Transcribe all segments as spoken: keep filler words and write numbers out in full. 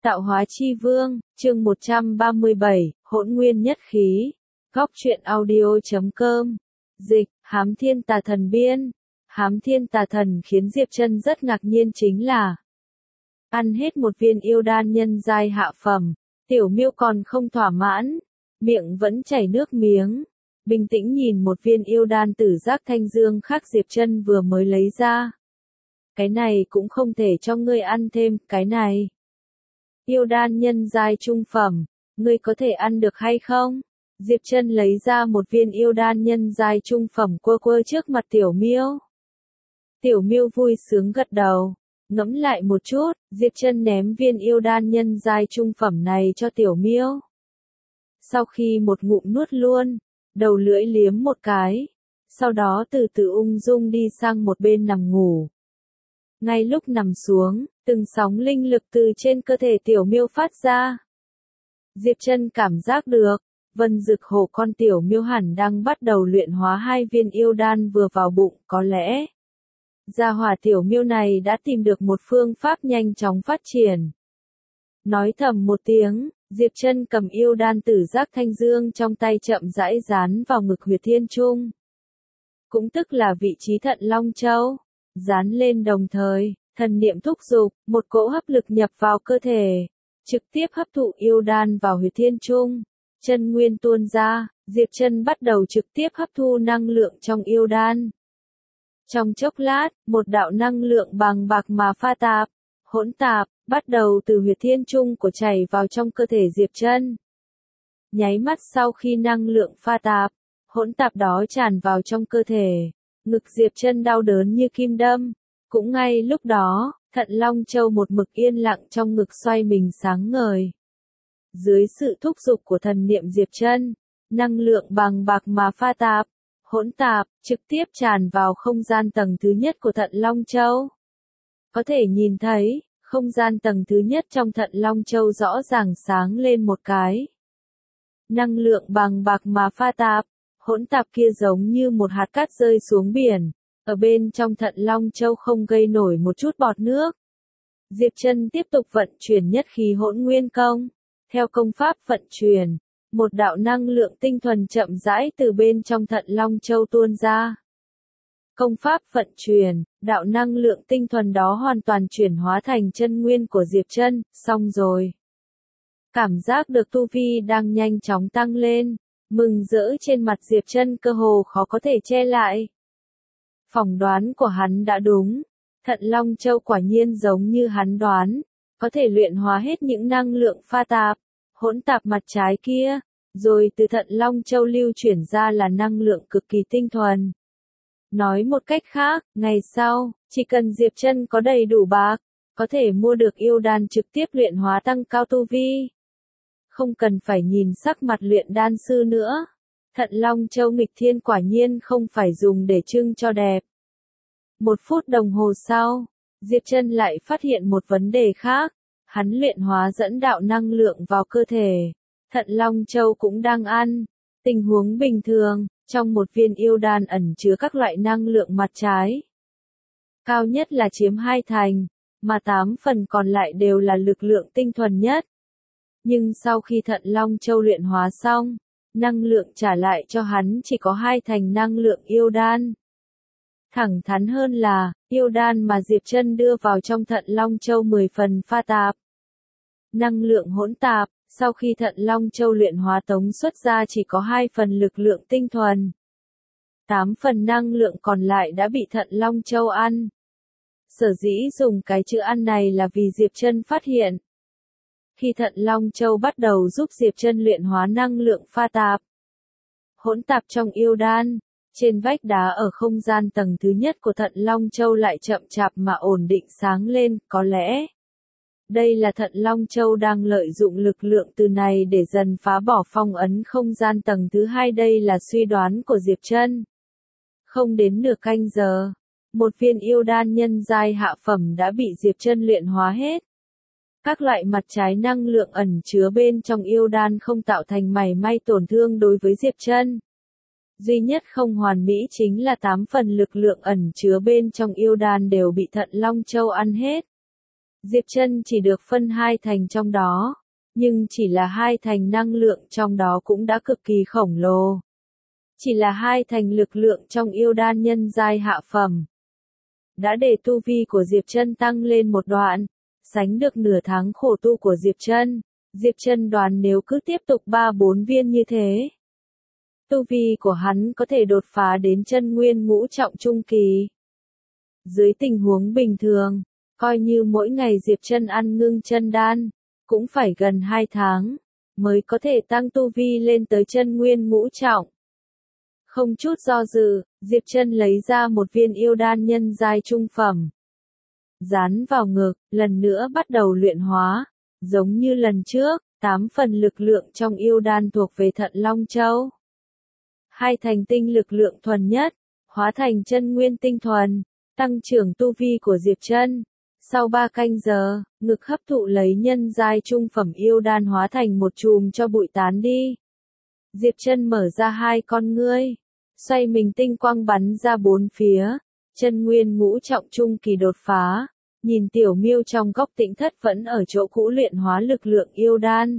Tạo hóa chi vương, chương một trăm ba mươi bảy, hỗn nguyên nhất khí. Góc truyện audio chấm com. Dịch, Hám Thiên Tà Thần biên. Hám Thiên Tà Thần khiến Diệp Trân rất ngạc nhiên chính là ăn hết một viên yêu đan nhân giai hạ phẩm, Tiểu Miêu còn không thỏa mãn, miệng vẫn chảy nước miếng, bình tĩnh nhìn một viên yêu đan tử giác thanh dương khác Diệp Trân vừa mới lấy ra. Cái này cũng không thể cho ngươi ăn thêm, cái này. Yêu đan nhân giai trung phẩm, ngươi có thể ăn được hay không? Diệp Trân lấy ra một viên yêu đan nhân giai trung phẩm quơ quơ trước mặt Tiểu Miêu. Tiểu Miêu vui sướng gật đầu, ngẫm lại một chút, Diệp Trân ném viên yêu đan nhân giai trung phẩm này cho Tiểu Miêu. Sau khi một ngụm nuốt luôn, đầu lưỡi liếm một cái, sau đó từ từ ung dung đi sang một bên nằm ngủ. Ngay lúc nằm xuống, từng sóng linh lực từ trên cơ thể Tiểu Miêu phát ra. Diệp Trân cảm giác được, vân dực hổ con Tiểu Miêu hẳn đang bắt đầu luyện hóa hai viên yêu đan vừa vào bụng, có lẽ gia hỏa Tiểu Miêu này đã tìm được một phương pháp nhanh chóng phát triển. Nói thầm một tiếng, Diệp Trân cầm yêu đan tử giác thanh dương trong tay chậm rãi dán vào ngực huyệt thiên trung. Cũng tức là vị trí thận Long Châu. Dán lên đồng thời, thần niệm thúc giục, một cỗ hấp lực nhập vào cơ thể, trực tiếp hấp thụ yêu đan vào huyệt thiên trung. Chân nguyên tuôn ra, Diệp Trân bắt đầu trực tiếp hấp thu năng lượng trong yêu đan. Trong chốc lát, một đạo năng lượng bằng bạc mà pha tạp, hỗn tạp, bắt đầu từ huyệt thiên trung của chảy vào trong cơ thể Diệp Trân. Nháy mắt sau khi năng lượng pha tạp, hỗn tạp đó tràn vào trong cơ thể, ngực Diệp Trân đau đớn như kim đâm. Cũng ngay lúc đó, thận Long Châu một mực yên lặng trong ngực xoay mình sáng ngời. Dưới sự thúc giục của thần niệm Diệp Trân, năng lượng bằng bạc mà pha tạp, hỗn tạp, trực tiếp tràn vào không gian tầng thứ nhất của thận Long Châu. Có thể nhìn thấy, không gian tầng thứ nhất trong thận Long Châu rõ ràng sáng lên một cái. Năng lượng bằng bạc mà pha tạp, hỗn tạp kia giống như một hạt cát rơi xuống biển, ở bên trong thận Long Châu không gây nổi một chút bọt nước. Diệp Trân tiếp tục vận chuyển nhất khí hỗn nguyên công. Theo công pháp vận chuyển, một đạo năng lượng tinh thuần chậm rãi từ bên trong thận Long Châu tuôn ra. Công pháp vận chuyển, đạo năng lượng tinh thuần đó hoàn toàn chuyển hóa thành chân nguyên của Diệp Trân, xong rồi. Cảm giác được tu vi đang nhanh chóng tăng lên, mừng rỡ trên mặt Diệp Trân cơ hồ khó có thể che lại. Phỏng đoán của hắn đã đúng, thận Long Châu quả nhiên giống như hắn đoán, có thể luyện hóa hết những năng lượng pha tạp, hỗn tạp mặt trái kia, rồi từ thận Long Châu lưu chuyển ra là năng lượng cực kỳ tinh thuần. Nói một cách khác, ngày sau, chỉ cần Diệp Trân có đầy đủ bạc, có thể mua được yêu đan trực tiếp luyện hóa tăng cao tu vi. Không cần phải nhìn sắc mặt luyện đan sư nữa. Thận Long Châu nghịch thiên quả nhiên không phải dùng để trưng cho đẹp. Một phút đồng hồ sau, Diệp Trân lại phát hiện một vấn đề khác. Hắn luyện hóa dẫn đạo năng lượng vào cơ thể. Thận Long Châu cũng đang ăn. Tình huống bình thường, trong một viên yêu đan ẩn chứa các loại năng lượng mặt trái. Cao nhất là chiếm hai thành, mà tám phần còn lại đều là lực lượng tinh thuần nhất. Nhưng sau khi thận Long Châu luyện hóa xong, năng lượng trả lại cho hắn chỉ có hai thành năng lượng yêu đan. Thẳng thắn hơn là, yêu đan mà Diệp Trân đưa vào trong thận Long Châu mười phần pha tạp. Năng lượng hỗn tạp, sau khi thận Long Châu luyện hóa tống xuất ra chỉ có hai phần lực lượng tinh thuần. tám phần năng lượng còn lại đã bị thận Long Châu ăn. Sở dĩ dùng cái chữ ăn này là vì Diệp Trân phát hiện. Khi thận Long Châu bắt đầu giúp Diệp Trân luyện hóa năng lượng pha tạp, hỗn tạp trong yêu đan, trên vách đá ở không gian tầng thứ nhất của thận Long Châu lại chậm chạp mà ổn định sáng lên, có lẽ đây là thận Long Châu đang lợi dụng lực lượng từ này để dần phá bỏ phong ấn không gian tầng thứ hai, đây là suy đoán của Diệp Trân. Không đến nửa canh giờ, một viên yêu đan nhân giai hạ phẩm đã bị Diệp Trân luyện hóa hết. Các loại mặt trái năng lượng ẩn chứa bên trong yêu đan không tạo thành mảy may tổn thương đối với Diệp Trân. Duy nhất không hoàn mỹ chính là tám phần lực lượng ẩn chứa bên trong yêu đan đều bị thận Long Châu ăn hết. Diệp Trân chỉ được phân hai thành trong đó, nhưng chỉ là hai thành năng lượng trong đó cũng đã cực kỳ khổng lồ. Chỉ là hai thành lực lượng trong yêu đan nhân giai hạ phẩm, đã để tu vi của Diệp Trân tăng lên một đoạn, sánh được nửa tháng khổ tu của Diệp Trân. Diệp Trân đoán nếu cứ tiếp tục ba bốn viên như thế, tu vi của hắn có thể đột phá đến chân nguyên ngũ trọng trung kỳ. Dưới tình huống bình thường, coi như mỗi ngày Diệp Trân ăn ngưng chân đan, cũng phải gần hai tháng, mới có thể tăng tu vi lên tới chân nguyên ngũ trọng. Không chút do dự, Diệp Trân lấy ra một viên yêu đan nhân giai trung phẩm. Dán vào ngực, lần nữa bắt đầu luyện hóa. Giống như lần trước, tám phần lực lượng trong yêu đan thuộc về Thận Long Châu. Hai thành tinh lực lượng thuần nhất, hóa thành chân nguyên tinh thuần, tăng trưởng tu vi của Diệp Trân. Sau ba canh giờ, ngực hấp thụ lấy nhân giai trung phẩm yêu đan hóa thành một chùm cho bụi tán đi. Diệp Trân mở ra hai con ngươi, xoay mình tinh quang bắn ra bốn phía, chân nguyên ngũ trọng trung kỳ đột phá. Nhìn Tiểu Miêu trong góc tĩnh thất vẫn ở chỗ cũ luyện hóa lực lượng yêu đan.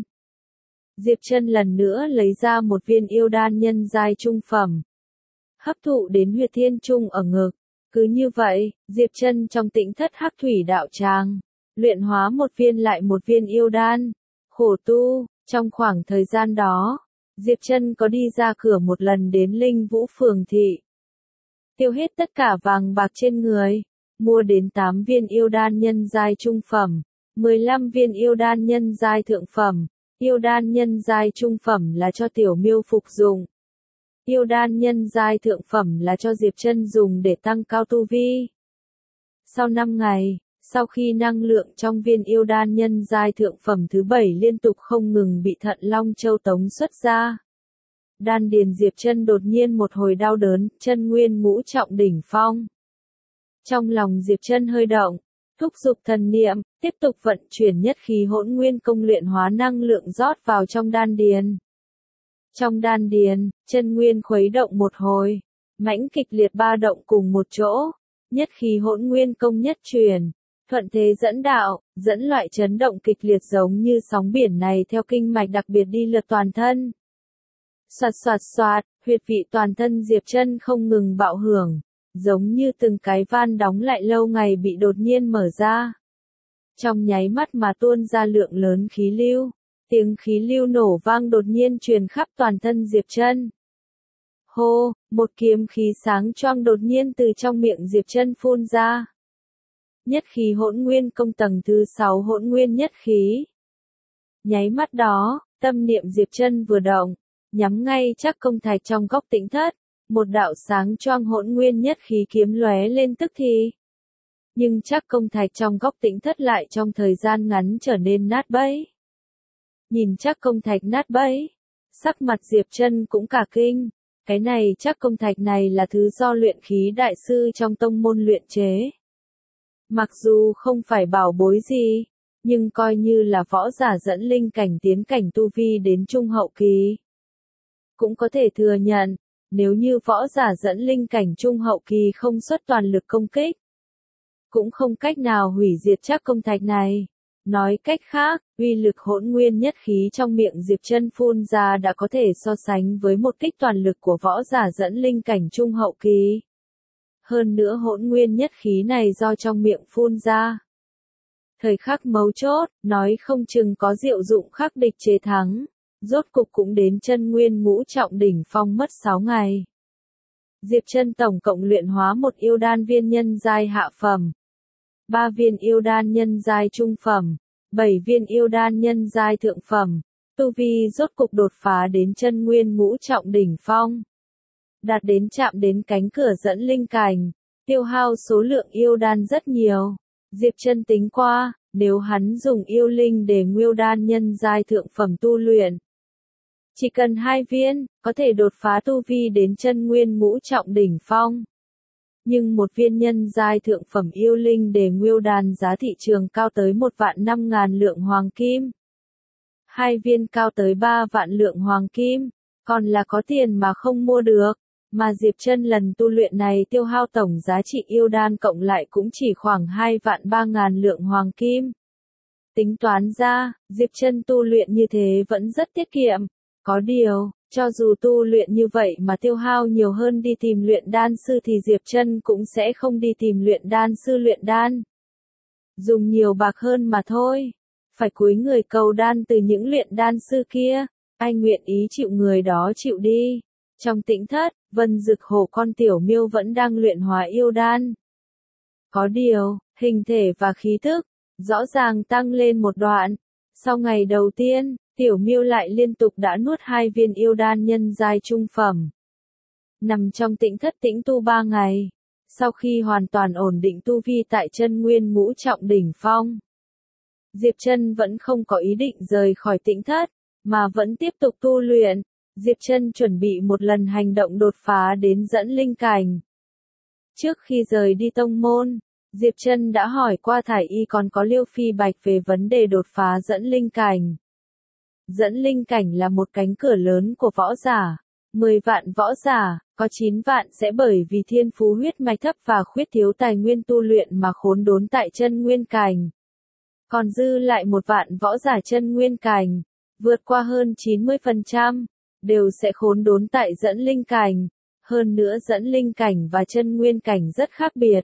Diệp Trân lần nữa lấy ra một viên yêu đan nhân giai trung phẩm, hấp thụ đến huyệt thiên trung ở ngực. Cứ như vậy, Diệp Trân trong tĩnh thất hắc thủy đạo tràng, luyện hóa một viên lại một viên yêu đan. Khổ tu, trong khoảng thời gian đó, Diệp Trân có đi ra cửa một lần đến Linh Vũ Phường thị. Tiêu hết tất cả vàng bạc trên người, mua đến tám viên yêu đan nhân giai trung phẩm, mười lăm viên yêu đan nhân giai thượng phẩm. Yêu đan nhân giai trung phẩm là cho Tiểu Miêu phục dụng. Yêu đan nhân giai thượng phẩm là cho Diệp Trân dùng để tăng cao tu vi. Sau năm ngày, sau khi năng lượng trong viên yêu đan nhân giai thượng phẩm thứ bảy liên tục không ngừng bị Thận Long Châu tống xuất ra, đan điền Diệp Trân đột nhiên một hồi đau đớn, chân nguyên ngũ trọng đỉnh phong. Trong lòng Diệp Trân hơi động, thúc giục thần niệm, tiếp tục vận chuyển nhất khí hỗn nguyên công luyện hóa năng lượng rót vào trong đan điền. Trong đan điền, chân nguyên khuấy động một hồi, mãnh kịch liệt ba động cùng một chỗ, nhất khí hỗn nguyên công nhất truyền, thuận thế dẫn đạo, dẫn loại chấn động kịch liệt giống như sóng biển này theo kinh mạch đặc biệt đi lượt toàn thân. Xoạt xoạt xoạt, huyệt vị toàn thân Diệp Trân không ngừng bạo hưởng, giống như từng cái van đóng lại lâu ngày bị đột nhiên mở ra. Trong nháy mắt mà tuôn ra lượng lớn khí lưu, tiếng khí lưu nổ vang đột nhiên truyền khắp toàn thân Diệp Trân. Hô, một kiếm khí sáng choang đột nhiên từ trong miệng Diệp Trân phun ra. Nhất khí hỗn nguyên công tầng thứ sáu hỗn nguyên nhất khí. Nháy mắt đó, tâm niệm Diệp Trân vừa động, nhắm ngay chắc công thạch trong góc tĩnh thất, một đạo sáng choang hỗn nguyên nhất khí kiếm lóe lên tức thì. Nhưng chắc công thạch trong góc tĩnh thất lại trong thời gian ngắn trở nên nát bấy. Nhìn chắc công thạch nát bấy, sắc mặt Diệp Trân cũng cả kinh, cái này chắc công thạch này là thứ do luyện khí đại sư trong tông môn luyện chế. Mặc dù không phải bảo bối gì, nhưng coi như là võ giả dẫn linh cảnh tiến cảnh tu vi đến trung hậu kỳ. Cũng có thể thừa nhận, nếu như võ giả dẫn linh cảnh trung hậu kỳ không xuất toàn lực công kích, cũng không cách nào hủy diệt chắc công thạch này. Nói cách khác, uy lực hỗn nguyên nhất khí trong miệng Diệp Trân phun ra đã có thể so sánh với một kích toàn lực của võ giả dẫn linh cảnh trung hậu kỳ. Hơn nữa hỗn nguyên nhất khí này do trong miệng phun ra. Thời khắc mấu chốt, nói không chừng có diệu dụng khắc địch chế thắng, rốt cục cũng đến chân nguyên ngũ trọng đỉnh phong mất sáu ngày. Diệp Trân tổng cộng luyện hóa một yêu đan viên nhân giai hạ phẩm, ba viên yêu đan nhân giai trung phẩm, bảy viên yêu đan nhân giai thượng phẩm, tu vi rốt cục đột phá đến chân nguyên ngũ trọng đỉnh phong. Đạt đến chạm đến cánh cửa dẫn linh cảnh, tiêu hao số lượng yêu đan rất nhiều. Diệp Trân tính qua, nếu hắn dùng yêu linh để ngưu đan nhân giai thượng phẩm tu luyện, chỉ cần hai viên, có thể đột phá tu vi đến chân nguyên ngũ trọng đỉnh phong. Nhưng một viên nhân giai thượng phẩm yêu linh để ngưu đan giá thị trường cao tới một vạn năm ngàn lượng hoàng kim. Hai viên cao tới ba vạn lượng hoàng kim, còn là có tiền mà không mua được. Mà Diệp Chân lần tu luyện này tiêu hao tổng giá trị yêu đan cộng lại cũng chỉ khoảng hai vạn ba ngàn lượng hoàng kim. Tính toán ra, Diệp Chân tu luyện như thế vẫn rất tiết kiệm. Có điều, cho dù tu luyện như vậy mà tiêu hao nhiều hơn đi tìm luyện đan sư thì Diệp Chân cũng sẽ không đi tìm luyện đan sư luyện đan. Dùng nhiều bạc hơn mà thôi. Phải cúi người cầu đan từ những luyện đan sư kia. Ai nguyện ý chịu người đó chịu đi. Trong tĩnh thất, Vân Dực Hổ con tiểu miêu vẫn đang luyện hóa yêu đan. Có điều, hình thể và khí thức rõ ràng tăng lên một đoạn. Sau ngày đầu tiên, tiểu miêu lại liên tục đã nuốt hai viên yêu đan nhân giai trung phẩm. Nằm trong tĩnh thất tĩnh tu ba ngày. Sau khi hoàn toàn ổn định tu vi tại chân nguyên ngũ trọng đỉnh phong, Diệp Chân vẫn không có ý định rời khỏi tĩnh thất, mà vẫn tiếp tục tu luyện. Diệp Chân chuẩn bị một lần hành động đột phá đến dẫn linh cảnh. Trước khi rời đi tông môn, Diệp Chân đã hỏi qua Thải Y còn có Liêu Phi Bạch về vấn đề đột phá dẫn linh cảnh. Dẫn linh cảnh là một cánh cửa lớn của võ giả. mười vạn võ giả, có chín vạn sẽ bởi vì thiên phú huyết mạch thấp và khuyết thiếu tài nguyên tu luyện mà khốn đốn tại chân nguyên cảnh. Còn dư lại một vạn võ giả chân nguyên cảnh, vượt qua hơn chín mươi phần trăm, đều sẽ khốn đốn tại dẫn linh cảnh. Hơn nữa dẫn linh cảnh và chân nguyên cảnh rất khác biệt.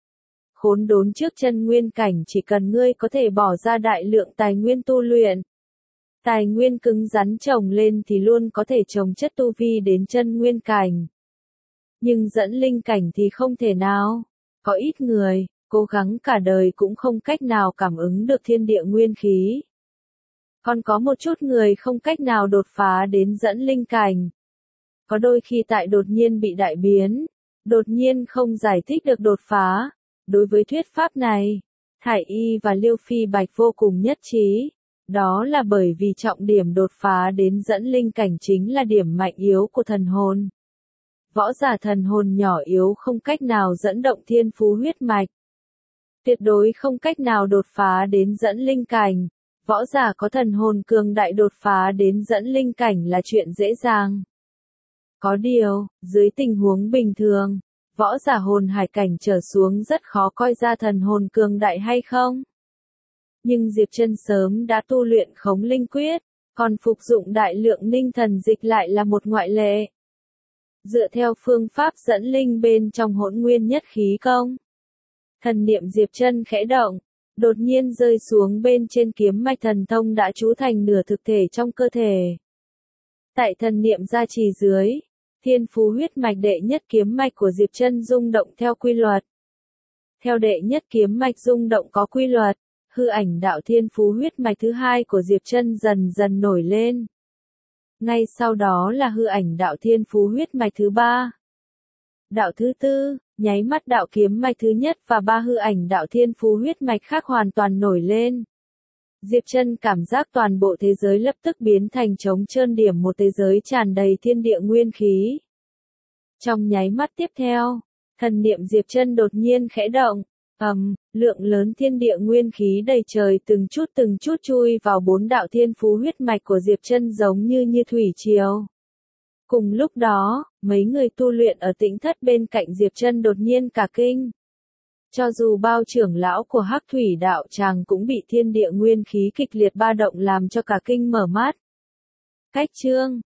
Khốn đốn trước chân nguyên cảnh chỉ cần ngươi có thể bỏ ra đại lượng tài nguyên tu luyện. Tài nguyên cứng rắn trồng lên thì luôn có thể trồng chất tu vi đến chân nguyên cảnh. Nhưng dẫn linh cảnh thì không thể nào. Có ít người, cố gắng cả đời cũng không cách nào cảm ứng được thiên địa nguyên khí. Còn có một chút người không cách nào đột phá đến dẫn linh cảnh. Có đôi khi tại đột nhiên bị đại biến, đột nhiên không giải thích được đột phá. Đối với thuyết pháp này, Thải Y và Liêu Phi Bạch vô cùng nhất trí. Đó là bởi vì trọng điểm đột phá đến dẫn linh cảnh chính là điểm mạnh yếu của thần hồn. Võ giả thần hồn nhỏ yếu không cách nào dẫn động thiên phú huyết mạch. Tuyệt đối không cách nào đột phá đến dẫn linh cảnh. Võ giả có thần hồn cường đại đột phá đến dẫn linh cảnh là chuyện dễ dàng. Có điều, dưới tình huống bình thường, võ giả hồn hải cảnh trở xuống rất khó coi ra thần hồn cường đại hay không. Nhưng Diệp Chân sớm đã tu luyện khống linh quyết, còn phục dụng đại lượng ninh thần dịch lại là một ngoại lệ. Dựa theo phương pháp dẫn linh bên trong hỗn nguyên nhất khí công, thần niệm Diệp Chân khẽ động, đột nhiên rơi xuống bên trên kiếm mạch thần thông đã trú thành nửa thực thể trong cơ thể. Tại thần niệm gia trì dưới, thiên phú huyết mạch đệ nhất kiếm mạch của Diệp Chân rung động theo quy luật. Theo đệ nhất kiếm mạch rung động có quy luật, hư ảnh đạo thiên phú huyết mạch thứ hai của Diệp Chân dần dần nổi lên. Ngay sau đó là hư ảnh đạo thiên phú huyết mạch thứ ba. Đạo thứ tư, nháy mắt đạo kiếm mạch thứ nhất và ba hư ảnh đạo thiên phú huyết mạch khác hoàn toàn nổi lên. Diệp Chân cảm giác toàn bộ thế giới lập tức biến thành trống trơn điểm một thế giới tràn đầy thiên địa nguyên khí. Trong nháy mắt tiếp theo, thần niệm Diệp Chân đột nhiên khẽ động, ầm, um, lượng lớn thiên địa nguyên khí đầy trời từng chút từng chút chui vào bốn đạo thiên phú huyết mạch của Diệp Chân giống như như thủy triều. Cùng lúc đó, mấy người tu luyện ở tĩnh thất bên cạnh Diệp Chân đột nhiên cả kinh. Cho dù bao trưởng lão của Hắc Thủy đạo tràng cũng bị thiên địa nguyên khí kịch liệt ba động làm cho cả kinh mở mắt. Cách chương